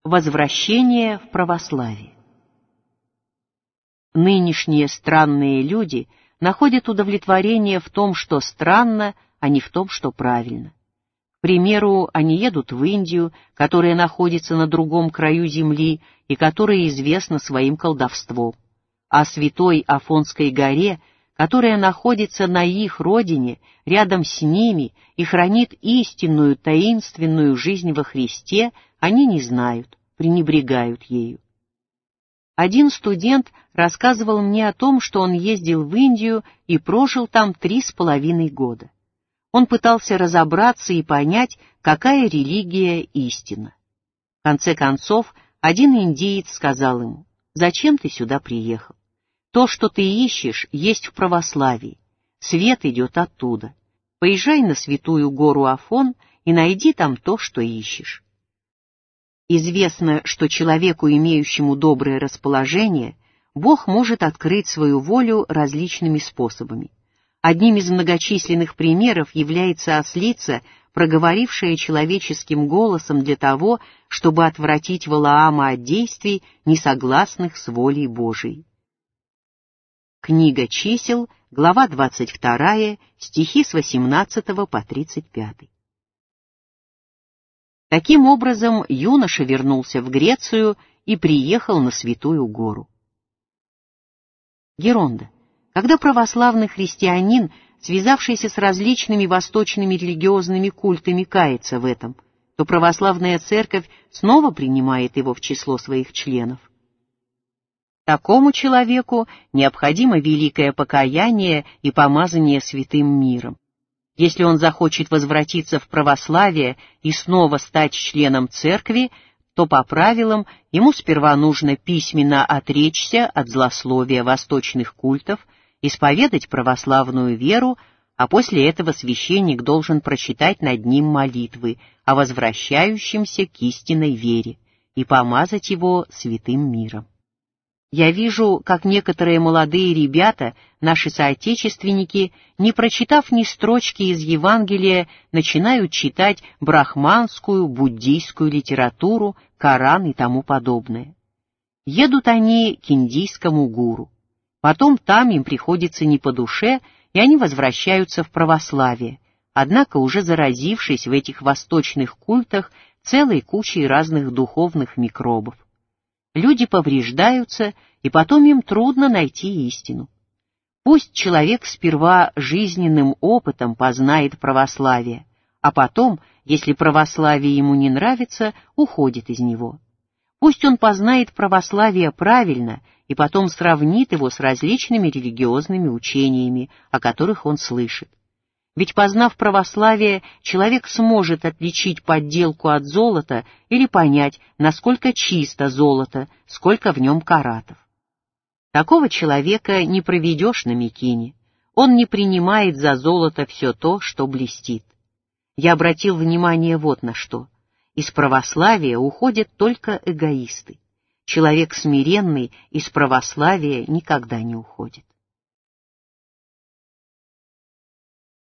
Возвращение в православие. Нынешние странные люди находят удовлетворение в том, что странно, а не в том, что правильно. К примеру, они едут в Индию, которая находится на другом краю земли и которая известна своим колдовством, а святой Афонской горе, которая находится на их родине, рядом с ними и хранит истинную таинственную жизнь во Христе, они не знают, пренебрегают ею. Один студент рассказывал мне о том, что он ездил в Индию и прожил там 3,5 года. Он пытался разобраться и понять, какая религия истина. В конце концов, один индиец сказал ему: «Зачем ты сюда приехал? То, что ты ищешь, есть в православии. Свет идет оттуда. Поезжай на святую гору Афон и найди там то, что ищешь». Известно, что человеку, имеющему доброе расположение, Бог может открыть свою волю различными способами. Одним из многочисленных примеров является ослица, проговорившая человеческим голосом для того, чтобы отвратить Валаама от действий, несогласных с волей Божией. Книга чисел, глава 22, стихи с 18 по 35. Таким образом, юноша вернулся в Грецию и приехал на Святую Гору. Геронда. Когда православный христианин, связавшийся с различными восточными религиозными культами, кается в этом, то православная церковь снова принимает его в число своих членов. Такому человеку необходимо великое покаяние и помазание святым миром. Если он захочет возвратиться в православие и снова стать членом церкви, то по правилам ему сперва нужно письменно отречься от злословия восточных культов, исповедать православную веру, а после этого священник должен прочитать над ним молитвы о возвращающемся к истинной вере и помазать его святым миром. Я вижу, как некоторые молодые ребята, наши соотечественники, не прочитав ни строчки из Евангелия, начинают читать брахманскую, буддийскую литературу, Коран и тому подобное. Едут они к индийскому гуру. Потом там им приходится не по душе, и они возвращаются в православие, однако уже заразившись в этих восточных культах целой кучей разных духовных микробов. Люди повреждаются, и потом им трудно найти истину. Пусть человек сперва жизненным опытом познает православие, а потом, если православие ему не нравится, уходит из него. Пусть он познает православие правильно и потом сравнит его с различными религиозными учениями, о которых он слышит. Ведь, познав православие, человек сможет отличить подделку от золота или понять, насколько чисто золото, сколько в нем каратов. Такого человека не проведешь на мекине. Он не принимает за золото все то, что блестит. Я обратил внимание вот на что. Из православия уходят только эгоисты. Человек смиренный из православия никогда не уходит.